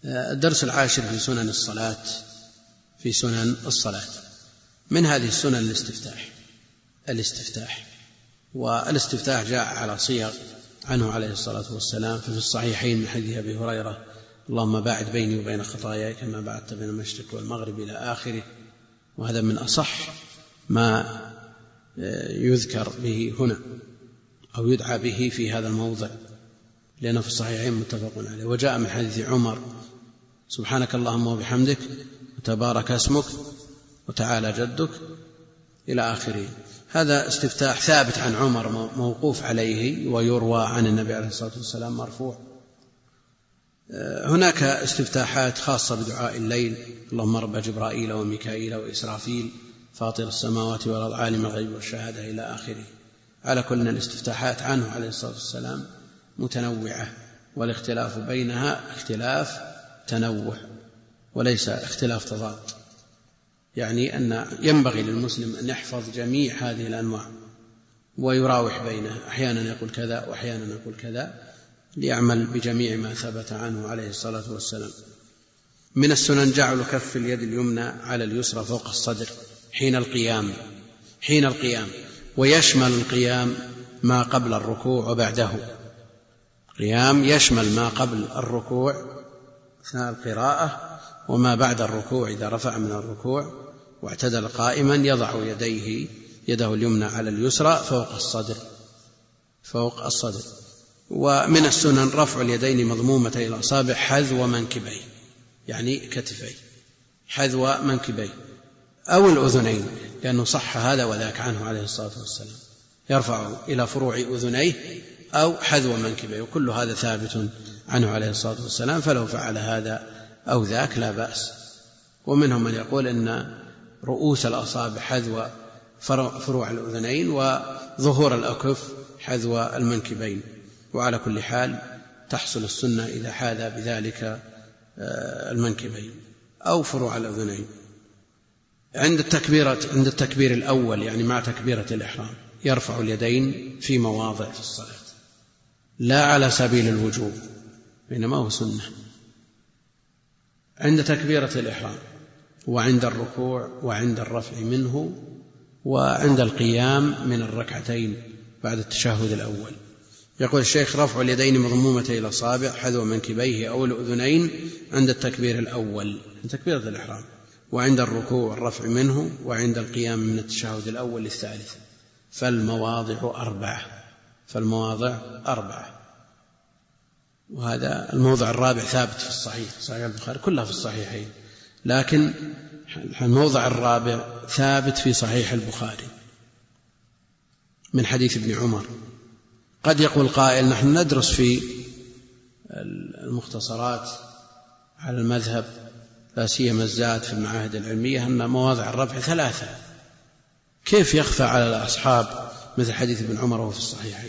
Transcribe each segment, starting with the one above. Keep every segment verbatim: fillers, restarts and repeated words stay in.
الدرس العاشر في سنن الصلاة في سنن الصلاة من هذه السنن الاستفتاح الاستفتاح والاستفتاح جاء على صيغ عنه عليه الصلاة والسلام في الصحيحين من حديث أبي هريرة: اللهم باعد بيني وبين خطاياي كما باعدت بين المشرق والمغرب إلى آخره. وهذا من أصح ما يذكر به هنا أو يدعى به في هذا الموضع، لأنه في الصحيحين متفق عليه. وجاء من حديث عمر: سبحانك اللهم وبحمدك وتبارك اسمك وتعالى جدك إلى آخره. هذا استفتاح ثابت عن عمر موقوف عليه، ويروى عن النبي عليه الصلاة والسلام مرفوع. هناك استفتاحات خاصة بدعاء الليل: اللهم رب جبرائيل وميكائيل وإسرافيل فاطر السماوات والأرض عالم الغيب والشهادة إلى آخره. على كل الاستفتاحات عنه عليه الصلاة والسلام متنوعة، والاختلاف بينها اختلاف تنوع وليس اختلاف تضاد، يعني أن ينبغي للمسلم أن يحفظ جميع هذه الأنواع ويراوح بينها، أحيانا يقول كذا وأحيانا يقول كذا، ليعمل بجميع ما ثبت عنه عليه الصلاة والسلام. من السنن جعل كف اليد اليمنى على اليسرى فوق الصدر حين القيام حين القيام ويشمل القيام ما قبل الركوع وبعده. قيام يشمل ما قبل الركوع أثناء القراءة وما بعد الركوع إذا رفع من الركوع واعتدل قائما يضع يديه يده اليمنى على اليسرى فوق الصدر فوق الصدر. ومن السنن رفع اليدين مضمومتي الأصابع حذو منكبيه، يعني كتفيه، حذو منكبيه أو الأذنين، لأنه صح هذا وذاك عنه عليه الصلاة والسلام، يرفع إلى فروع أذنيه أو حذو منكبيه، وكل هذا ثابت عنه عليه الصلاة والسلام، فلو فعل هذا أو ذاك لا بأس. ومنهم من يقول إن رؤوس الأصابع حذو فروع الأذنين وظهور الأكف حذو المنكبين. وعلى كل حال تحصل السنة إذا حاذى بذلك المنكبين أو فروع الأذنين. عند التكبيرة عند التكبير الأول، يعني مع تكبيرة الإحرام، يرفع اليدين في مواضع في الصلاة، لا على سبيل الوجوب، بينما هو سنة. عند تكبيرة الإحرام وعند الركوع وعند الرفع منه وعند القيام من الركعتين بعد التشهد الأول. يقول الشيخ: رفع اليدين مضمومتي إلى الأصابع حذو منكبيه أو الأذنين عند التكبير الأول عند تكبيرة الإحرام، وعند الركوع والرفع منه، وعند القيام من التشهد الأول للثالث. فالمواضع أربعة فالمواضع أربعة وهذا الموضع الرابع ثابت في الصحيح صحيح البخاري، كلها في الصحيحين، لكن الموضع الرابع ثابت في صحيح البخاري من حديث ابن عمر. قد يقول قائل: نحن ندرس في المختصرات على المذهب، لا سيما الزاد في المعاهد العلمية، أن مواضع الرفع ثلاثة، كيف يخفى على الأصحاب مثل حديث ابن عمر وهو في الصحيحين؟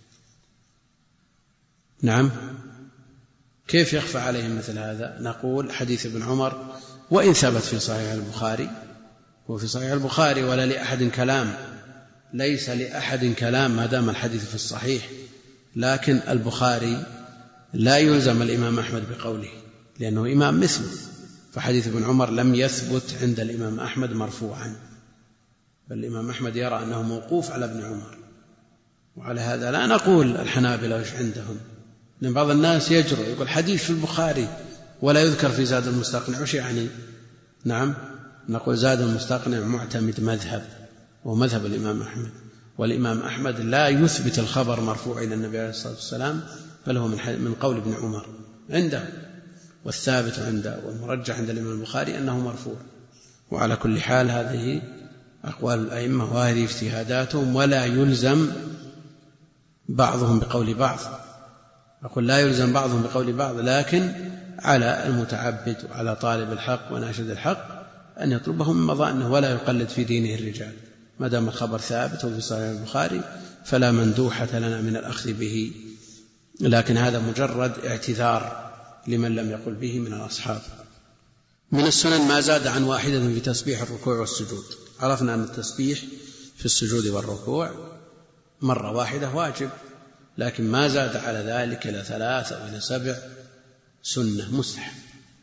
نعم، كيف يخفى عليهم مثل هذا؟ نقول: حديث ابن عمر وإن ثبت في صحيح البخاري وفي صحيح البخاري ولا لأحد كلام، ليس لأحد كلام ما دام الحديث في الصحيح، لكن البخاري لا يلزم الإمام أحمد بقوله لأنه إمام مثله، فحديث ابن عمر لم يثبت عند الإمام أحمد مرفوعا، بل الإمام أحمد يرى أنه موقوف على ابن عمر. وعلى هذا لا نقول الحنابلة وش عندهم، لأن بعض الناس يجرؤ يقول حديث في البخاري ولا يذكر في زاد المستقنع، وش يعني؟ نعم، نقول زاد المستقنع معتمد مذهب ومذهب الإمام أحمد، والإمام أحمد لا يثبت الخبر مرفوع إلى النبي عليه الصلاة والسلام، بل هو من قول ابن عمر عنده، والثابت عنده والمرجح عند الإمام البخاري أنه مرفوع. وعلى كل حال هذه أقوال الأئمة وهذه اجتهاداتهم، ولا يلزم بعضهم بقول بعض. أقول لا يلزم بعضهم بقول بعض، لكن على المتعبد وعلى طالب الحق وناشد الحق أن يطلبه من مظانه ولا يقلد في دينه الرجال، ما دام الخبر ثابت وفي صحيح البخاري فلا مندوحة لنا من الأخذ به، لكن هذا مجرد اعتذار لمن لم يقل به من الأصحاب. من السنن ما زاد عن واحدة في تسبيح الركوع والسجود. عرفنا أن التسبيح في السجود والركوع مرة واحدة واجب، لكن ما زاد على ذلك إلى ثلاثة أو إلى سبع سنة مستحب.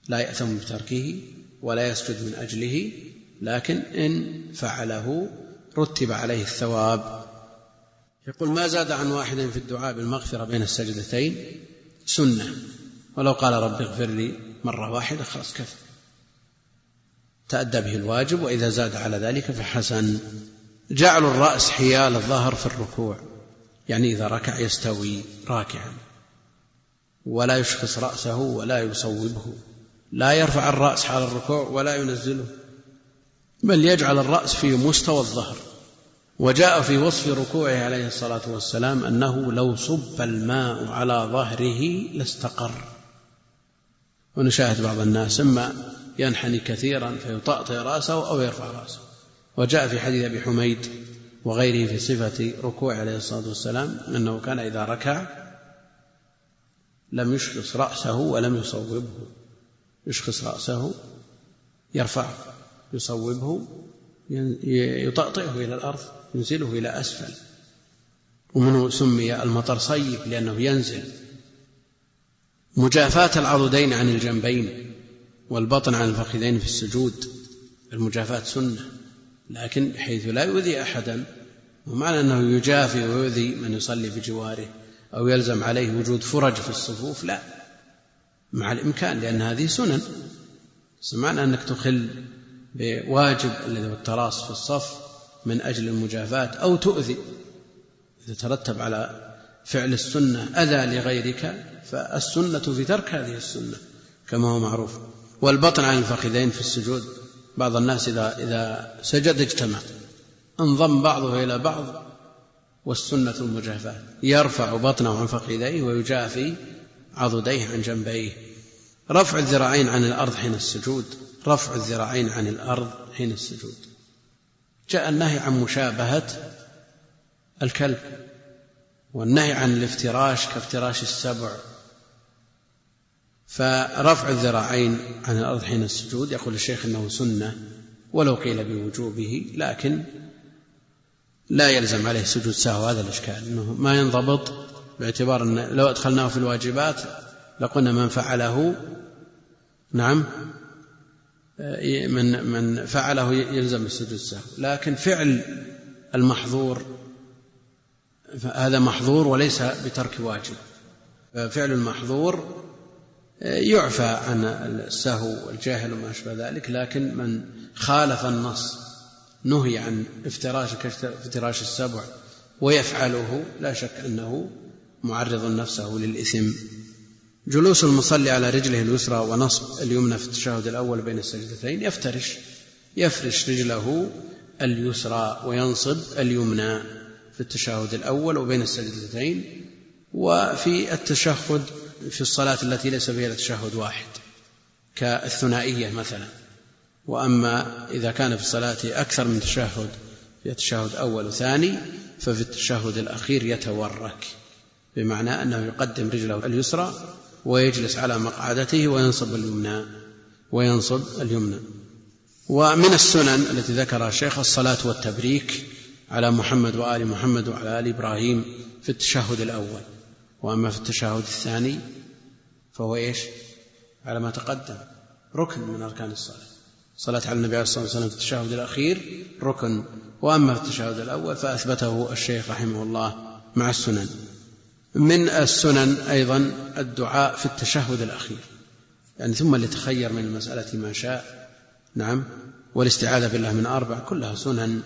لا يأثم بتركه ولا يسجد من أجله، لكن إن فعله رتب عليه الثواب. يقول: ما زاد عن واحد في الدعاء بالمغفرة بين السجدتين سنة، ولو قال رب اغفر لي مرة واحدة خلاص كفى، تأدى به الواجب، وإذا زاد على ذلك فحسن. جعل الرأس حيال الظهر في الركوع، يعني إذا ركع يستوي راكعا ولا يشخص رأسه ولا يصوبه، لا يرفع الرأس حال الركوع ولا ينزله، بل يجعل الرأس في مستوى الظهر. وجاء في وصف ركوعه عليه الصلاة والسلام أنه لو صب الماء على ظهره لاستقر. ونشاهد بعض الناس إما ينحني كثيرا فيطأطئ رأسه أو يرفع رأسه. وجاء في حديث أبي حميد وغيره في صفة ركوعه عليه الصلاة والسلام أنه كان إذا ركع لم يشخص رأسه ولم يصوبه، يشخص رأسه يرفعه يصوبه يطأطئه إلى الأرض ينزله إلى أسفل. ومنه سمي المطر صيب لأنه ينزل. مجافاة العضدين عن الجنبين والبطن عن الفخذين في السجود، المجافاة سنة، لكن بحيث لا يؤذي أحدا، ومعنى أنه يجافي ويؤذي من يصلي بجواره أو يلزم عليه وجود فرج في الصفوف، لا، مع الإمكان، لأن هذه سنن. سمعنا أنك تخل بواجب الذي هو التراص في الصف من أجل المجافاة أو تؤذي، إذا ترتب على فعل السنة أذى لغيرك فالسنة في ترك هذه السنة كما هو معروف. والبطن عن الفخذين في السجود، بعض الناس إذا, إذا سجد اجتمع، انضم بعضه إلى بعض، والسنة المجافاة، يرفع بطنه عن فخذيه ويجافي عضديه عن جنبيه. رفع الذراعين عن الأرض حين السجود، رفع الذراعين عن الأرض حين السجود. جاء النهي عن مشابهة الكلب، والنهي عن الافتراش كافتراش السبع. فرفع الذراعين عن الأرض حين السجود يقول الشيخ إنه سنة، ولو قيل بوجوبه، لكن لا يلزم عليه سجود سهو. هذا الإشكال أنه ما ينضبط، باعتبار أن لو أدخلناه في الواجبات لقلنا من فعله نعم من من فعله يلزم السجود السهو، لكن فعل المحظور هذا محظور وليس بترك واجب. فعل المحظور يعفى عن السهو والجاهل وما أشبه ذلك، لكن من خالف النص نهي عن افتراش كافتراش السبع ويفعله لا شك أنه معرض نفسه للإثم. جلوس المصلي على رجله اليسرى ونصب اليمنى في التشهد الأول بين السجدتين، يفترش يفرش رجله اليسرى وينصب اليمنى في التشهد الأول وبين السجدتين. وفي التشهد في الصلاة التي ليس فيها تشهد واحد كالثنائية مثلا. وأما إذا كان في الصلاة أكثر من تشهد، في التشهد أول وثاني، ففي التشهد الأخير يتورك، بمعنى أنه يقدم رجله اليسرى ويجلس على مقعدته وينصب اليمنى وينصب اليمنى. ومن السنن التي ذكرها الشيخ الصلاة والتبريك على محمد وآل محمد وعلى آل إبراهيم في التشهد الأول. وأما في التشهد الثاني فهو إيش؟ على ما تقدم ركن من أركان الصلاة. صلاة على النبي عليه الصلاة والسلام في التشهد الأخير ركن، وأما في التشهد الأول فأثبته الشيخ رحمه الله مع السنن. من السنن أيضا الدعاء في التشهد الأخير، يعني ثم ليتخير من المسألة ما شاء، نعم، والاستعاذة بالله من أربع، كلها سنن.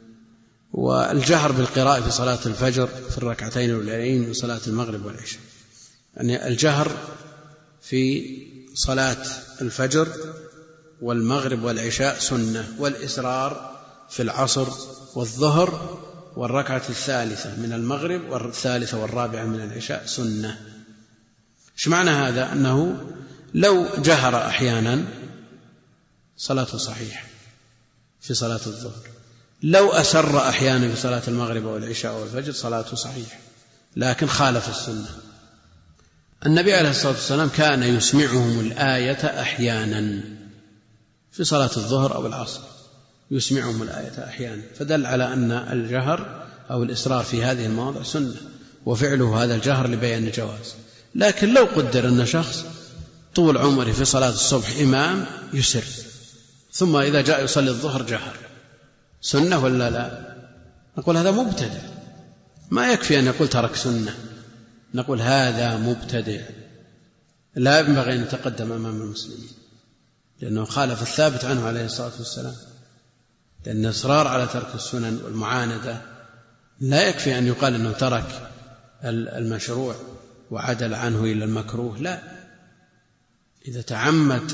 والجهر بالقراءة في صلاة الفجر في الركعتين الأولين من صلاة المغرب والعشاء، يعني الجهر في صلاة الفجر والمغرب والعشاء سنة، والإسرار في العصر والظهر والركعة الثالثة من المغرب والثالثة والرابعة من العشاء سنة. ايش معنى هذا؟ أنه لو جهر أحيانا صلاته صحيحة في صلاة الظهر، لو أسر أحيانا في صلاة المغرب والعشاء والفجر صلاته صحيحة، لكن خالف السنة. النبي عليه الصلاة والسلام كان يسمعهم الآية أحيانا في صلاة الظهر أو العصر، يسمعهم الآية أحيانا، فدل على أن الجهر أو الإسرار في هذه المواضع سنة، وفعله هذا الجهر لبيان الجواز. لكن لو قدر أن شخص طول عمره في صلاة الصبح إمام يسر، ثم إذا جاء يصلي الظهر جهر، سنة ولا لا؟ نقول هذا مبتدع، ما يكفي أن يقول ترك سنة، نقول هذا مبتدع لا ينبغي أن يتقدم أمام المسلمين، لأنه خالف الثابت عنه عليه الصلاة والسلام. لأن الإصرار على ترك السنن والمعاندة لا يكفي أن يقال أنه ترك المشروع وعدل عنه إلى المكروه، لا، إذا تعمد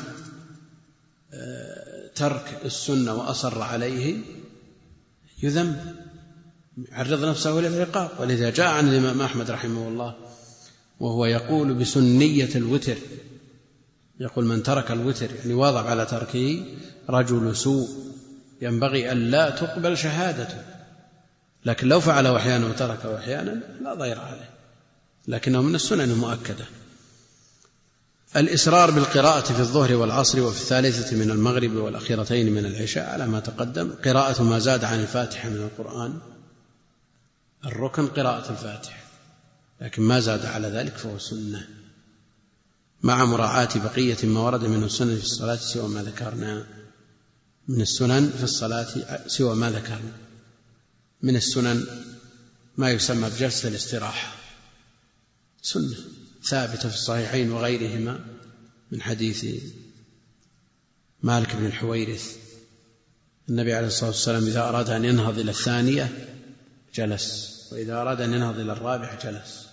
ترك السنة وأصر عليه يذم، يعرض نفسه للعقاب. ولذا جاء عن الإمام أحمد رحمه الله وهو يقول بسنية الوتر، يقول من ترك الوتر يعني واظب على تركه رجل سوء ينبغي أن لا تقبل شهادته، لكن لو فعله أحيانا وتركه أحيانا لا ضير عليه، لكنه من السنن المؤكدة. الإصرار بالقراءة في الظهر والعصر وفي الثالثة من المغرب والأخيرتين من العشاء على ما تقدم. قراءة ما زاد عن الفاتحة من القرآن، الركن قراءة الفاتحة، لكن ما زاد على ذلك فهو سنة، مع مراعاة بقية ما ورد من السنن في الصلاة سوى ما ذكرنا. من السنن في الصلاة سوى ما ذكرنا من السنن ما يسمى بجلسة الاستراحة، سنة ثابتة في الصحيحين وغيرهما من حديث مالك بن الحويرث، النبي عليه الصلاة والسلام إذا أراد أن ينهض إلى الثانية جلس، وإذا أراد أن ينهض إلى الرابعة جلس.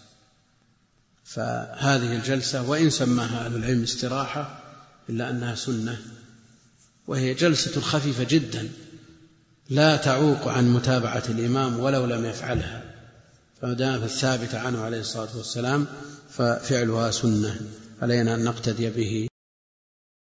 فهذه الجلسة وإن سماها أهل العلم استراحة إلا أنها سنة، وهي جلسة خفيفة جدا لا تعوق عن متابعة الإمام ولو لم يفعلها، فدام الثابت عنه عليه الصلاة والسلام ففعلها سنة، علينا أن نقتدي به.